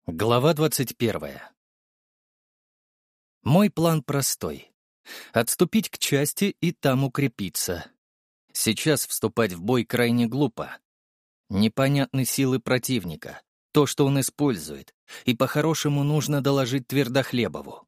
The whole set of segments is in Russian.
Глава 21. Мой план простой. Отступить к части и там укрепиться. Сейчас вступать в бой крайне глупо. Непонятны силы противника, то, что он использует, и по-хорошему нужно доложить Твердохлебову.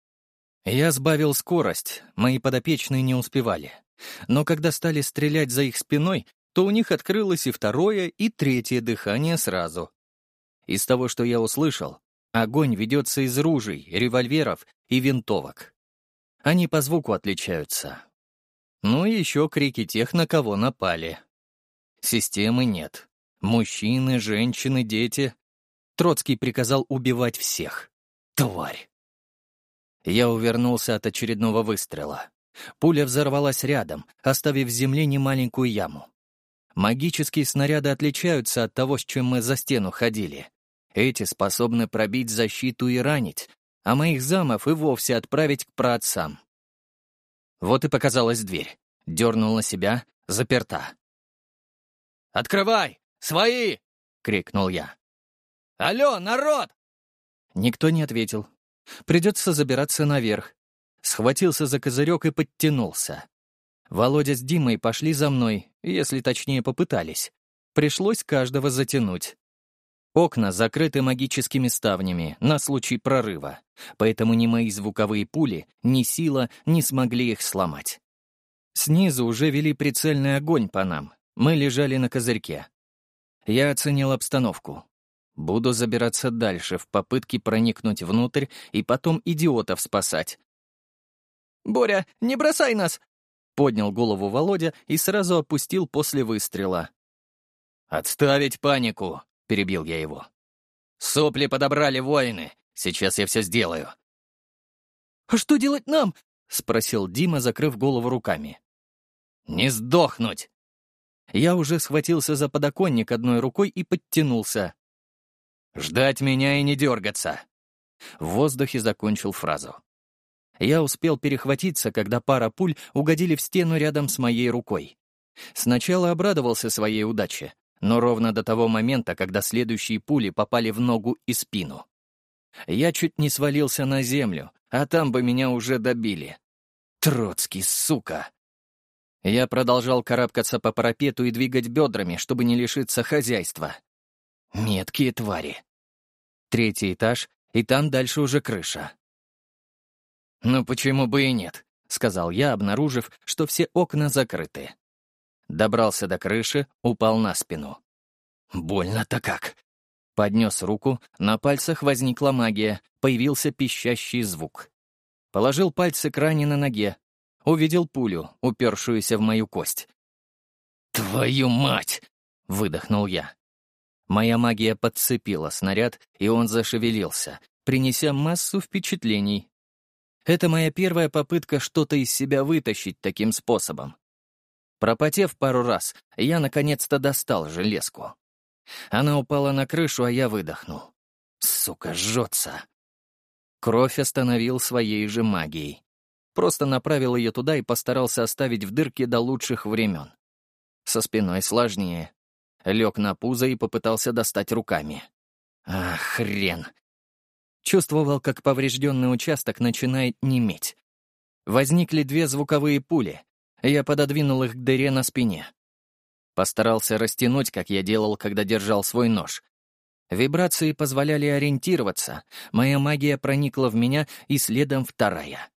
Я сбавил скорость, мои подопечные не успевали. Но когда стали стрелять за их спиной, то у них открылось и второе, и третье дыхание сразу. Из того, что я услышал, огонь ведется из ружей, револьверов и винтовок. Они по звуку отличаются. Ну и еще крики тех, на кого напали. Системы нет. Мужчины, женщины, дети. Троцкий приказал убивать всех. Тварь! Я увернулся от очередного выстрела. Пуля взорвалась рядом, оставив в земле немаленькую яму. Магические снаряды отличаются от того, с чем мы за стену ходили. Эти способны пробить защиту и ранить, а моих замов и вовсе отправить к праотцам. Вот и показалась дверь. Дернул на себя, заперта. «Открывай! Свои!» — крикнул я. «Алло, народ!» Никто не ответил. Придется забираться наверх. Схватился за козырек и подтянулся. Володя с Димой пошли за мной, если точнее попытались. Пришлось каждого затянуть. Окна закрыты магическими ставнями на случай прорыва, поэтому ни мои звуковые пули, ни сила не смогли их сломать. Снизу уже вели прицельный огонь по нам, мы лежали на козырьке. Я оценил обстановку. Буду забираться дальше в попытке проникнуть внутрь и потом идиотов спасать. «Боря, не бросай нас!» — поднял голову Володя и сразу опустил после выстрела. «Отставить панику!» — перебил я его. «Сопли подобрали воины. Сейчас я все сделаю». «А что делать нам?» — спросил Дима, закрыв голову руками. «Не сдохнуть!» Я уже схватился за подоконник одной рукой и подтянулся. «Ждать меня и не дергаться!» В воздухе закончил фразу. Я успел перехватиться, когда пара пуль угодили в стену рядом с моей рукой. Сначала обрадовался своей удаче, но ровно до того момента, когда следующие пули попали в ногу и спину. Я чуть не свалился на землю, а там бы меня уже добили. Троцкий, сука! Я продолжал карабкаться по парапету и двигать бедрами, чтобы не лишиться хозяйства. Меткие твари. 3-й этаж, и там дальше уже крыша. «Ну почему бы и нет?» — сказал я, обнаружив, что все окна закрыты. Добрался до крыши, упал на спину. Больно-то как. Поднес руку, на пальцах возникла магия, появился пищащий звук. Положил пальцы к ране на ноге. Увидел пулю, упершуюся в мою кость. «Твою мать!» — выдохнул я. Моя магия подцепила снаряд, и он зашевелился, принеся массу впечатлений. Это моя первая попытка что-то из себя вытащить таким способом. Пропотев пару раз, я наконец-то достал железку. Она упала на крышу, а я выдохнул. Сука, жжется. Кровь остановил своей же магией. Просто направил ее туда и постарался оставить в дырке до лучших времен. Со спиной сложнее. Лег на пузо и попытался достать руками. Ах, хрен. Чувствовал, как поврежденный участок начинает неметь. Возникли 2 звуковые пули. Я пододвинул их к дыре на спине. Постарался растянуть, как я делал, когда держал свой нож. Вибрации позволяли ориентироваться. Моя магия проникла в меня, и следом вторая.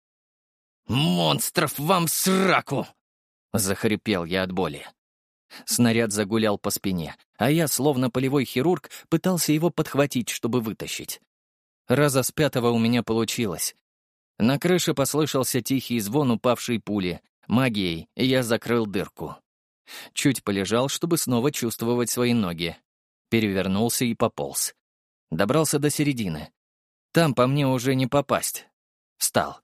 «Монстров вам в сраку!» — захрипел я от боли. Снаряд загулял по спине, а я, словно полевой хирург, пытался его подхватить, чтобы вытащить. Раза с 5-го у меня получилось. На крыше послышался тихий звон упавшей пули. Магией я закрыл дырку. Чуть полежал, чтобы снова чувствовать свои ноги. Перевернулся и пополз. Добрался до середины. Там по мне уже не попасть. Встал.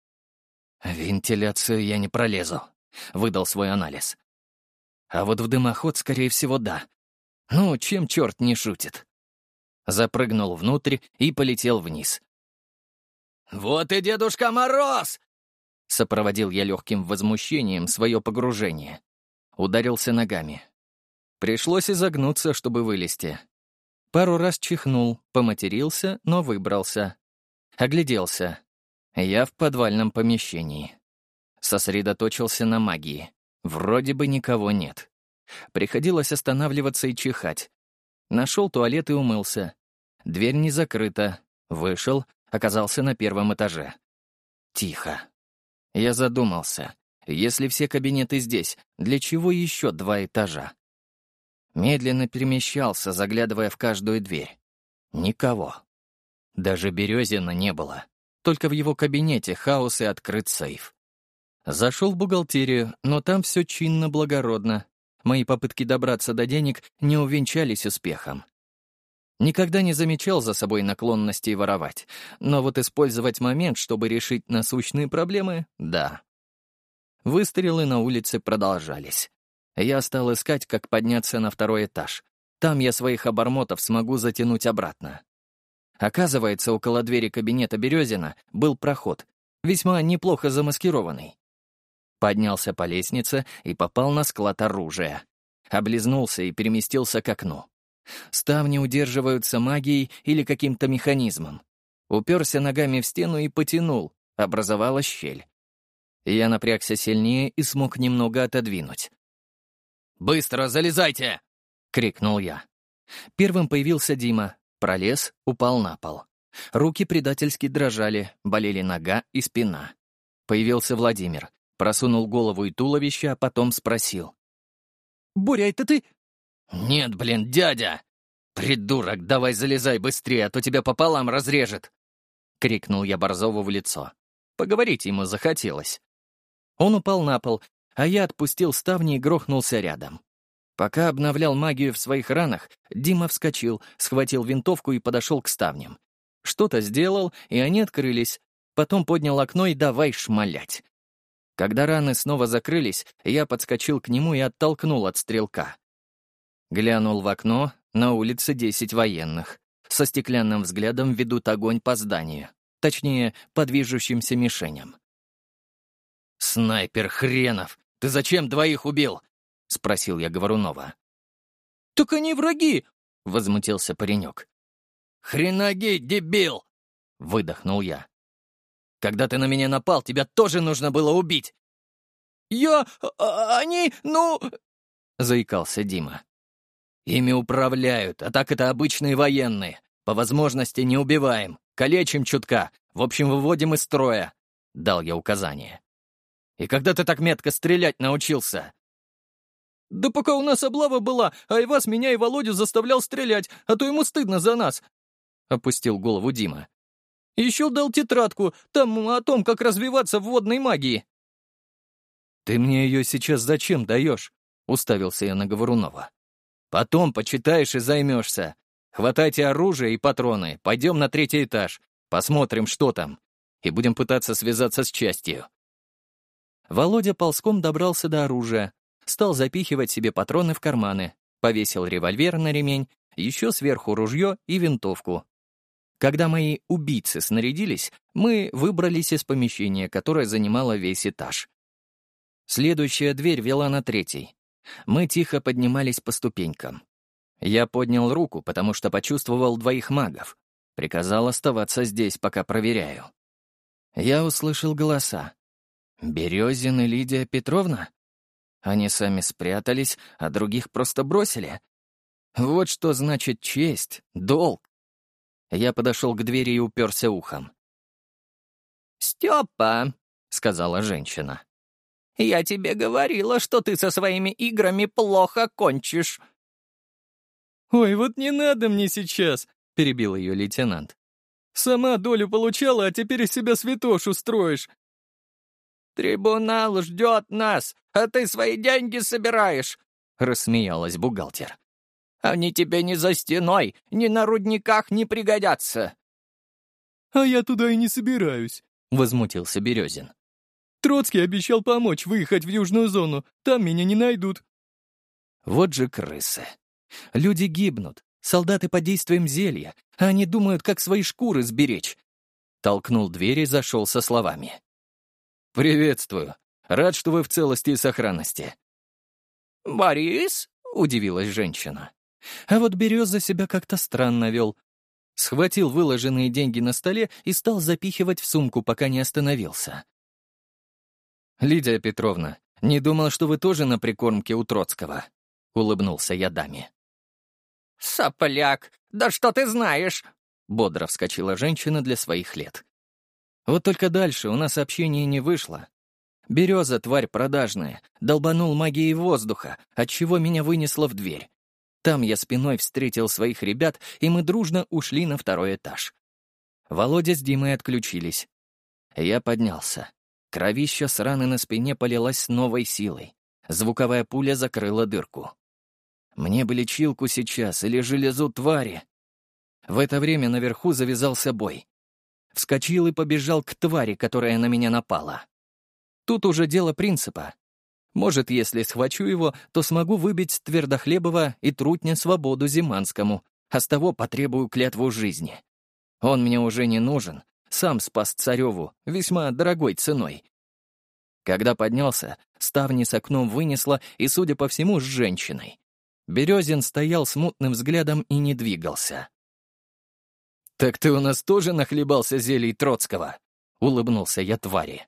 «Вентиляцию я не пролезу», — выдал свой анализ. А вот в дымоход, скорее всего, да. Ну, чем черт не шутит. Запрыгнул внутрь и полетел вниз. «Вот и Дедушка Мороз!» Сопроводил я легким возмущением свое погружение. Ударился ногами. Пришлось изогнуться, чтобы вылезти. Пару раз чихнул, поматерился, но выбрался. Огляделся. Я в подвальном помещении. Сосредоточился на магии. Вроде бы никого нет. Приходилось останавливаться и чихать. Нашел туалет и умылся. Дверь не закрыта. Вышел, оказался на первом этаже. Тихо. Я задумался. Если все кабинеты здесь, для чего еще 2 этажа? Медленно перемещался, заглядывая в каждую дверь. Никого. Даже Березина не было. Только в его кабинете хаос и открыт сейф. Зашел в бухгалтерию, но там все чинно-благородно. Мои попытки добраться до денег не увенчались успехом. Никогда не замечал за собой наклонностей воровать, но вот использовать момент, чтобы решить насущные проблемы — да. Выстрелы на улице продолжались. Я стал искать, как подняться на 2-й этаж. Там я своих обормотов смогу затянуть обратно. Оказывается, около двери кабинета Березина был проход, весьма неплохо замаскированный. Поднялся по лестнице и попал на склад оружия. Облизнулся и переместился к окну. Ставни удерживаются магией или каким-то механизмом. Уперся ногами в стену и потянул, образовалась щель. Я напрягся сильнее и смог немного отодвинуть. «Быстро залезайте!» — крикнул я. Первым появился Дима, пролез, упал на пол. Руки предательски дрожали, болели нога и спина. Появился Владимир, просунул голову и туловище, а потом спросил. «Боря, это ты?» «Нет, блин, дядя! Придурок, давай залезай быстрее, а то тебя пополам разрежет!» — крикнул я Борзову в лицо. Поговорить ему захотелось. Он упал на пол, а я отпустил ставни и грохнулся рядом. Пока обновлял магию в своих ранах, Дима вскочил, схватил винтовку и подошел к ставням. Что-то сделал, и они открылись. Потом поднял окно и давай шмалять. Когда раны снова закрылись, я подскочил к нему и оттолкнул от стрелка. Глянул в окно, на улице 10 военных. Со стеклянным взглядом ведут огонь по зданию. Точнее, по движущимся мишеням. «Снайпер хренов! Ты зачем 2 убил?» — спросил я Говорунова. «Так они враги!» — возмутился паренек. «Хреноги, дебил!» — выдохнул я. «Когда ты на меня напал, тебя тоже нужно было убить!» Они, ну...» — заикался Дима. «Ими управляют, а так это обычные военные. По возможности не убиваем, калечим чутка, в общем, выводим из строя», — дал я указание. «И когда ты так метко стрелять научился?» «Да пока у нас облава была, Айваз меня и Володю заставлял стрелять, а то ему стыдно за нас», — опустил голову Дима. «Еще дал тетрадку, там о том, как развиваться в водной магии». «Ты мне ее сейчас зачем даешь?» — уставился я на Говорунова. «Потом почитаешь и займешься. Хватайте оружие и патроны, пойдем на 3-й этаж, посмотрим, что там, и будем пытаться связаться с частью». Володя ползком добрался до оружия, стал запихивать себе патроны в карманы, повесил револьвер на ремень, еще сверху ружье и винтовку. Когда мои убийцы снарядились, мы выбрались из помещения, которое занимало весь этаж. Следующая дверь вела на 3-й. Мы тихо поднимались по ступенькам. Я поднял руку, потому что почувствовал 2 магов. Приказал оставаться здесь, пока проверяю. Я услышал голоса. Березин и Лидия Петровна? Они сами спрятались, а других просто бросили. Вот что значит честь, долг. Я подошел к двери и уперся ухом. «Степа», — сказала женщина, — «я тебе говорила, что ты со своими играми плохо кончишь». «Ой, вот не надо мне сейчас», — перебил ее лейтенант. «Сама долю получала, а теперь из себя святошу строишь». «Трибунал ждет нас, а ты свои деньги собираешь», — рассмеялась бухгалтер. «Они тебе ни за стеной, ни на рудниках не пригодятся». «А я туда и не собираюсь», — возмутился Березин. «Троцкий обещал помочь выехать в южную зону, там меня не найдут». Вот же крысы. Люди гибнут, солдаты под действием зелья, а они думают, как свои шкуры сберечь. Толкнул дверь и зашел со словами. «Приветствую. Рад, что вы в целости и сохранности». «Борис?» — удивилась женщина. А вот Береза себя как-то странно вел. Схватил выложенные деньги на столе и стал запихивать в сумку, пока не остановился. «Лидия Петровна, не думал, что вы тоже на прикормке у Троцкого», — улыбнулся я даме. «Сопляк, да что ты знаешь?» — бодро вскочила женщина для своих лет. Вот только дальше у нас общение не вышло. Береза, тварь продажная, долбанул магией воздуха, отчего меня вынесло в дверь. Там я спиной встретил своих ребят, и мы дружно ушли на второй этаж. Володя с Димой отключились. Я поднялся. Кровища с раны на спине полилась с новой силой. Звуковая пуля закрыла дырку. Мне бы лечилку сейчас или железу твари. В это время наверху завязался бой. Вскочил и побежал к твари, которая на меня напала. Тут уже дело принципа. Может, если схвачу его, то смогу выбить Твердохлебова и Трутня свободу Зиманскому, а с того потребую клятву жизни. Он мне уже не нужен, сам спас Цареву весьма дорогой ценой. Когда поднялся, ставни с окном вынесло, и, судя по всему, с женщиной. Березин стоял с мутным взглядом и не двигался. «Так ты у нас тоже нахлебался зелий Троцкого?» — улыбнулся я твари.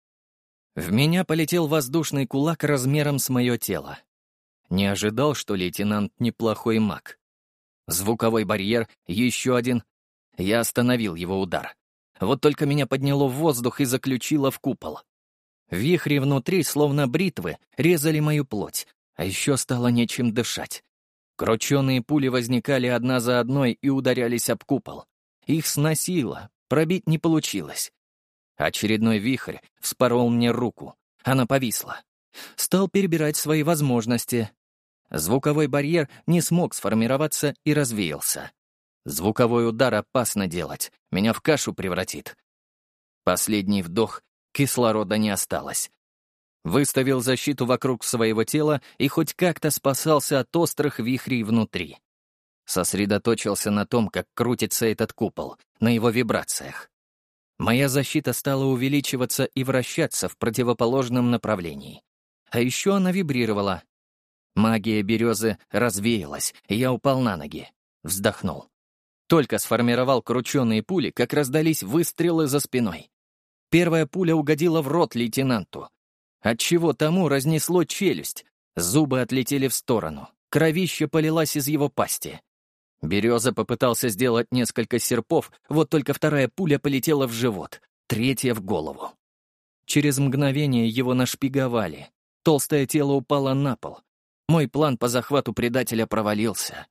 В меня полетел воздушный кулак размером с мое тело. Не ожидал, что лейтенант неплохой маг. Звуковой барьер, еще один. Я остановил его удар. Вот только меня подняло в воздух и заключило в купол. Вихри внутри, словно бритвы, резали мою плоть, а еще стало нечем дышать. Крученые пули возникали одна за одной и ударялись об купол. Их сносило, пробить не получилось. Очередной вихрь вспорол мне руку. Она повисла. Стал перебирать свои возможности. Звуковой барьер не смог сформироваться и развеялся. Звуковой удар опасно делать, меня в кашу превратит. Последний вдох, кислорода не осталось. Выставил защиту вокруг своего тела и хоть как-то спасался от острых вихрей внутри. Сосредоточился на том, как крутится этот купол, на его вибрациях. Моя защита стала увеличиваться и вращаться в противоположном направлении. А еще она вибрировала. Магия березы развеялась, и я упал на ноги. Вздохнул. Только сформировал крученые пули, как раздались выстрелы за спиной. Первая пуля угодила в рот лейтенанту. Отчего тому разнесло челюсть. Зубы отлетели в сторону. Кровища полилась из его пасти. Береза попытался сделать несколько серпов, вот только вторая пуля полетела в живот, третья — в голову. Через мгновение его нашпиговали. Толстое тело упало на пол. Мой план по захвату предателя провалился.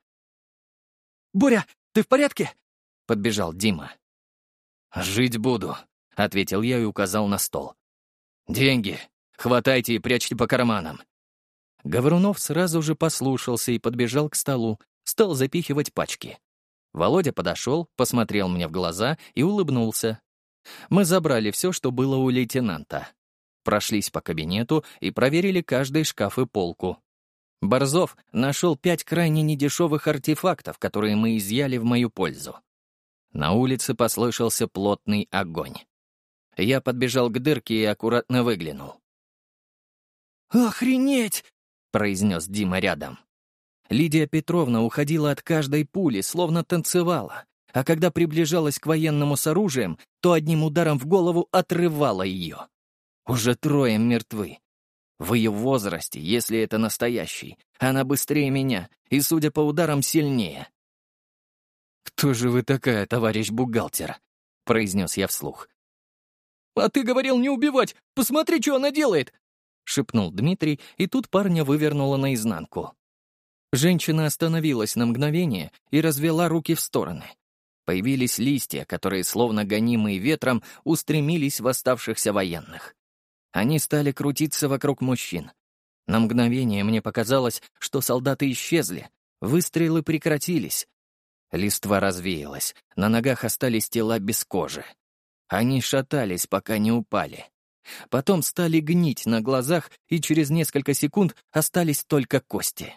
«Боря, ты в порядке?» — подбежал Дима. «Жить буду», — ответил я и указал на стол. «Деньги. Хватайте и прячьте по карманам». Говорунов сразу же послушался и подбежал к столу, стал запихивать пачки. Володя подошел, посмотрел мне в глаза и улыбнулся. Мы забрали все, что было у лейтенанта. Прошлись по кабинету и проверили каждый шкаф и полку. Борзов нашел 5 крайне недешевых артефактов, которые мы изъяли в мою пользу. На улице послышался плотный огонь. Я подбежал к дырке и аккуратно выглянул. «Охренеть!» — произнес Дима рядом. Лидия Петровна уходила от каждой пули, словно танцевала, а когда приближалась к военному с оружием, то одним ударом в голову отрывала ее. Уже 3 мертвы. В ее возрасте, если это настоящий, она быстрее меня и, судя по ударам, сильнее. «Кто же вы такая, товарищ бухгалтер?» — произнес я вслух. «А ты говорил не убивать! Посмотри, что она делает!» — шепнул Дмитрий, и тут парня вывернуло наизнанку. Женщина остановилась на мгновение и развела руки в стороны. Появились листья, которые, словно гонимые ветром, устремились в оставшихся военных. Они стали крутиться вокруг мужчин. На мгновение мне показалось, что солдаты исчезли, выстрелы прекратились. Листва развеялась, на ногах остались тела без кожи. Они шатались, пока не упали. Потом стали гнить на глазах, и через несколько секунд остались только кости.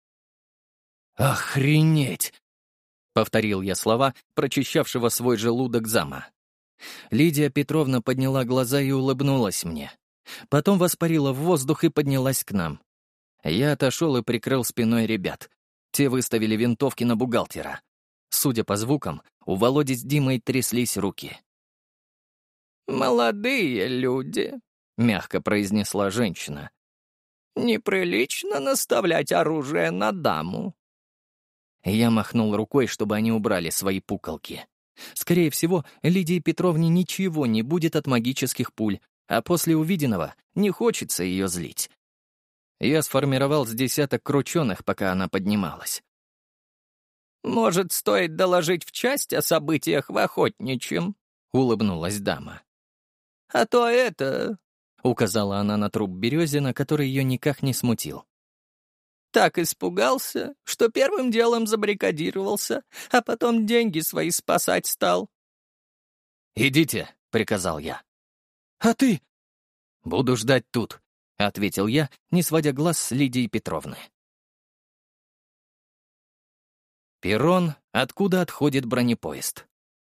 «Охренеть!» — повторил я слова, прочищавшего свой желудок зама. Лидия Петровна подняла глаза и улыбнулась мне. Потом воспарила в воздух и поднялась к нам. Я отошел и прикрыл спиной ребят. Те выставили винтовки на бухгалтера. Судя по звукам, у Володи с Димой тряслись руки. «Молодые люди», — мягко произнесла женщина. «Неприлично наставлять оружие на даму». Я махнул рукой, чтобы они убрали свои пуколки. Скорее всего, Лидии Петровне ничего не будет от магических пуль, а после увиденного не хочется ее злить. Я сформировал с десяток крученых, пока она поднималась. «Может, стоит доложить в часть о событиях в Охотничьем?» — улыбнулась дама. «А то это...» — указала она на труп Березина, который ее никак не смутил. «Так испугался, что первым делом забаррикадировался, а потом деньги свои спасать стал». «Идите», — приказал я. «А ты?» «Буду ждать тут», — ответил я, не сводя глаз с Лидии Петровны. Перрон, откуда отходит бронепоезд.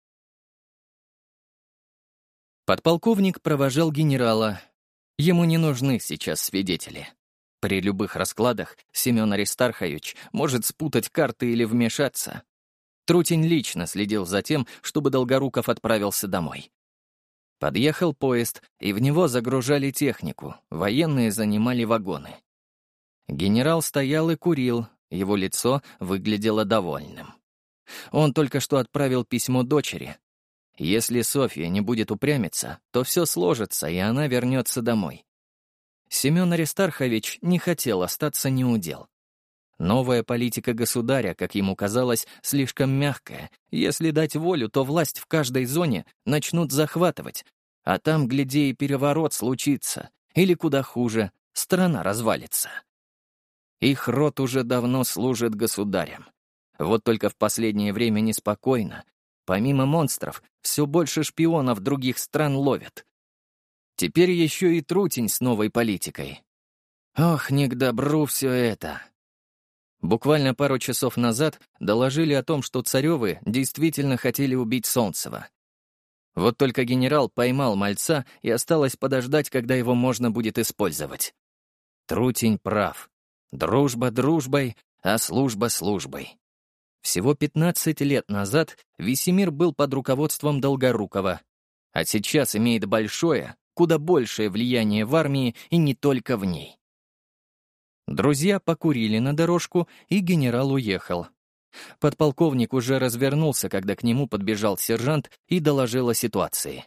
Подполковник провожал генерала. Ему не нужны сейчас свидетели. При любых раскладах Семен Аристархович может спутать карты или вмешаться. Трутень лично следил за тем, чтобы Долгоруков отправился домой. Подъехал поезд, и в него загружали технику, военные занимали вагоны. Генерал стоял и курил, его лицо выглядело довольным. Он только что отправил письмо дочери. Если Софья не будет упрямиться, то все сложится, и она вернется домой. Семен Аристархович не хотел остаться неудел. Новая политика государя, как ему казалось, слишком мягкая. Если дать волю, то власть в каждой зоне начнут захватывать, а там, гляди, и переворот случится, или, куда хуже, страна развалится. Их род уже давно служит государям. Вот только в последнее время неспокойно. Помимо монстров, все больше шпионов других стран ловят. Теперь еще и Трутень с новой политикой. Ох, не к добру все это. Буквально пару часов назад доложили о том, что Царевы действительно хотели убить Солнцева. Вот только генерал поймал мальца, и осталось подождать, когда его можно будет использовать. Трутень прав. Дружба дружбой, а служба службой. Всего 15 лет назад Весемир был под руководством Долгорукова, а сейчас имеет большое, куда большее влияние в армии и не только в ней. Друзья покурили на дорожку, и генерал уехал. Подполковник уже развернулся, когда к нему подбежал сержант и доложил о ситуации.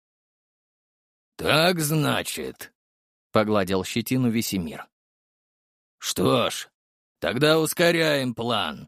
«Так, значит», — погладил щетину Весемир. «Что ж, тогда ускоряем план».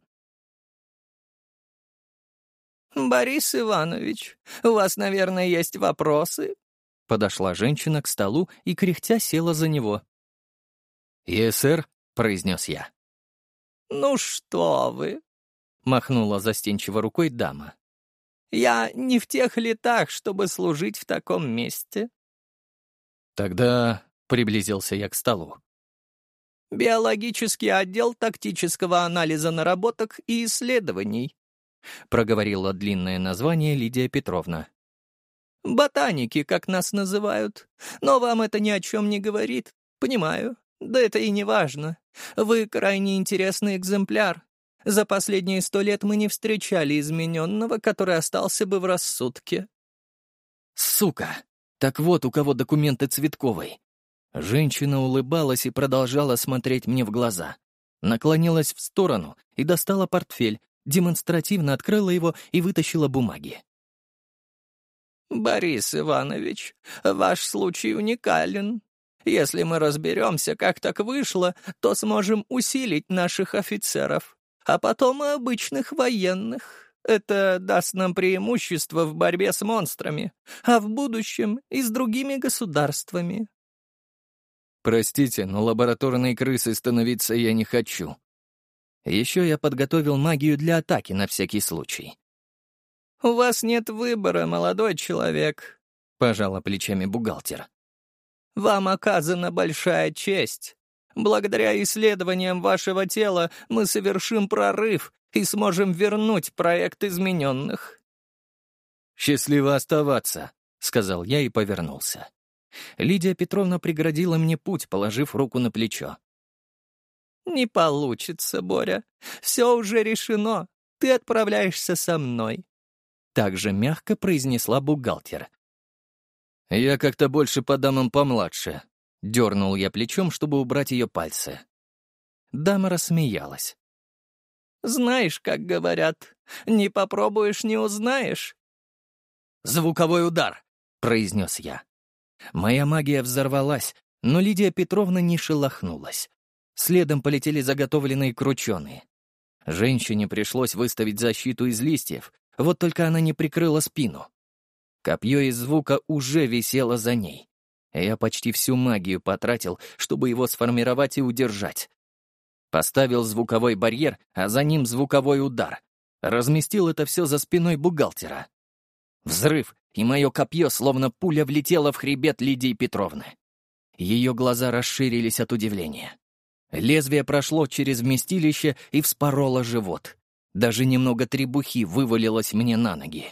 «Борис Иванович, у вас, наверное, есть вопросы?» Подошла женщина к столу и, кряхтя, села за него. «Сэр», — произнес я. «Ну что вы!» — махнула застенчиво рукой дама. «Я не в тех летах, чтобы служить в таком месте». «Тогда...» — приблизился я к столу. «Биологический отдел тактического анализа наработок и исследований», — проговорила длинное название Лидия Петровна. «Ботаники, как нас называют. Но вам это ни о чем не говорит. Понимаю. Да это и не важно. Вы крайне интересный экземпляр. За последние 100 лет мы не встречали измененного, который остался бы в рассудке». «Сука! Так вот у кого документы Цветковой». Женщина улыбалась и продолжала смотреть мне в глаза. Наклонилась в сторону и достала портфель, демонстративно открыла его и вытащила бумаги. «Борис Иванович, ваш случай уникален. Если мы разберемся, как так вышло, то сможем усилить наших офицеров, а потом и обычных военных. Это даст нам преимущество в борьбе с монстрами, а в будущем и с другими государствами». «Простите, но лабораторной крысой становиться я не хочу. Еще я подготовил магию для атаки на всякий случай». «У вас нет выбора, молодой человек», — пожала плечами бухгалтер. «Вам оказана большая честь. Благодаря исследованиям вашего тела мы совершим прорыв и сможем вернуть проект измененных». «Счастливо оставаться», — сказал я и повернулся. Лидия Петровна преградила мне путь, положив руку на плечо. «Не получится, Боря. Все уже решено. Ты отправляешься со мной», — так же мягко произнесла бухгалтер. «Я как-то больше по дамам помладше», — дернул я плечом, чтобы убрать ее пальцы. Дама рассмеялась. «Знаешь, как говорят, не попробуешь — не узнаешь». «Звуковой удар», — произнес я. Моя магия взорвалась, но Лидия Петровна не шелохнулась. Следом полетели заготовленные крученые. Женщине пришлось выставить защиту из листьев, вот только она не прикрыла спину. Копье из звука уже висело за ней. Я почти всю магию потратил, чтобы его сформировать и удержать. Поставил звуковой барьер, а за ним звуковой удар. Разместил это все за спиной бухгалтера. Взрыв, и мое копье, словно пуля, влетело в хребет Лидии Петровны. Ее глаза расширились от удивления. Лезвие прошло через вместилище и вспороло живот. Даже немного требухи вывалилось мне на ноги.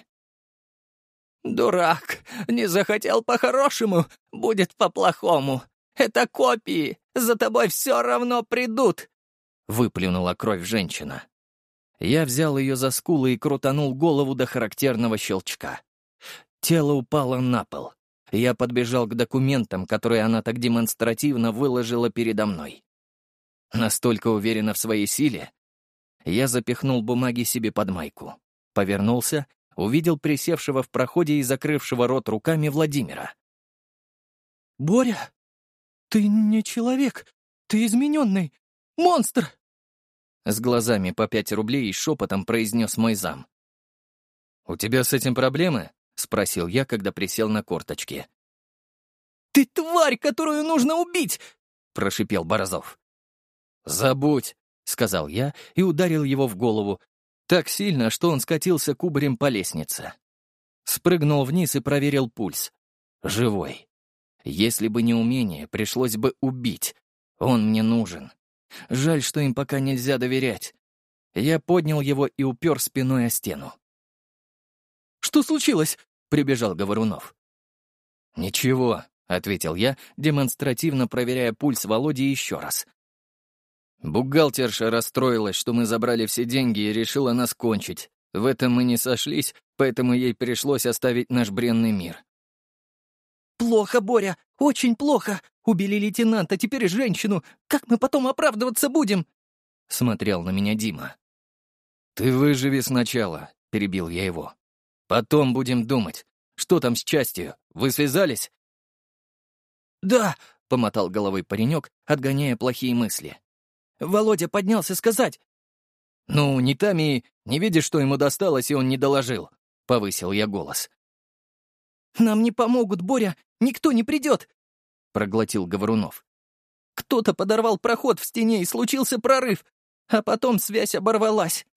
«Дурак! Не захотел по-хорошему, будет по-плохому. Это копии, за тобой все равно придут!» — выплюнула кровь женщина. Я взял ее за скулы и крутанул голову до характерного щелчка. Тело упало на пол. Я подбежал к документам, которые она так демонстративно выложила передо мной. Настолько уверена в своей силе, я запихнул бумаги себе под майку. Повернулся, увидел присевшего в проходе и закрывшего рот руками Владимира. «Боря, ты не человек, ты измененный, монстр!» С глазами по 5 рублей и шепотом произнес мой зам. «У тебя с этим проблемы?» — спросил я, когда присел на корточки. «Ты тварь, которую нужно убить!» — прошипел Борзов. «Забудь!» — сказал я и ударил его в голову так сильно, что он скатился кубарем по лестнице. Спрыгнул вниз и проверил пульс. Живой. Если бы не умение, пришлось бы убить. Он мне нужен. Жаль, что им пока нельзя доверять. Я поднял его и упер спиной о стену. «Что случилось?» — прибежал Говорунов. «Ничего», — ответил я, демонстративно проверяя пульс Володи еще раз. Бухгалтерша расстроилась, что мы забрали все деньги и решила нас кончить. В этом мы не сошлись, поэтому ей пришлось оставить наш бренный мир. «Плохо, Боря, очень плохо. Убили лейтенанта, теперь женщину. Как мы потом оправдываться будем?» — смотрел на меня Дима. «Ты выживи сначала», — перебил я его. «Потом будем думать. Что там с частью? Вы связались?» «Да», — помотал головой паренек, отгоняя плохие мысли. Володя поднялся сказать. «Ну, не Тами, не видишь, что ему досталось, и он не доложил?» — повысил я голос. «Нам не помогут, Боря, никто не придет», — проглотил Говорунов. «Кто-то подорвал проход в стене, и случился прорыв, а потом связь оборвалась».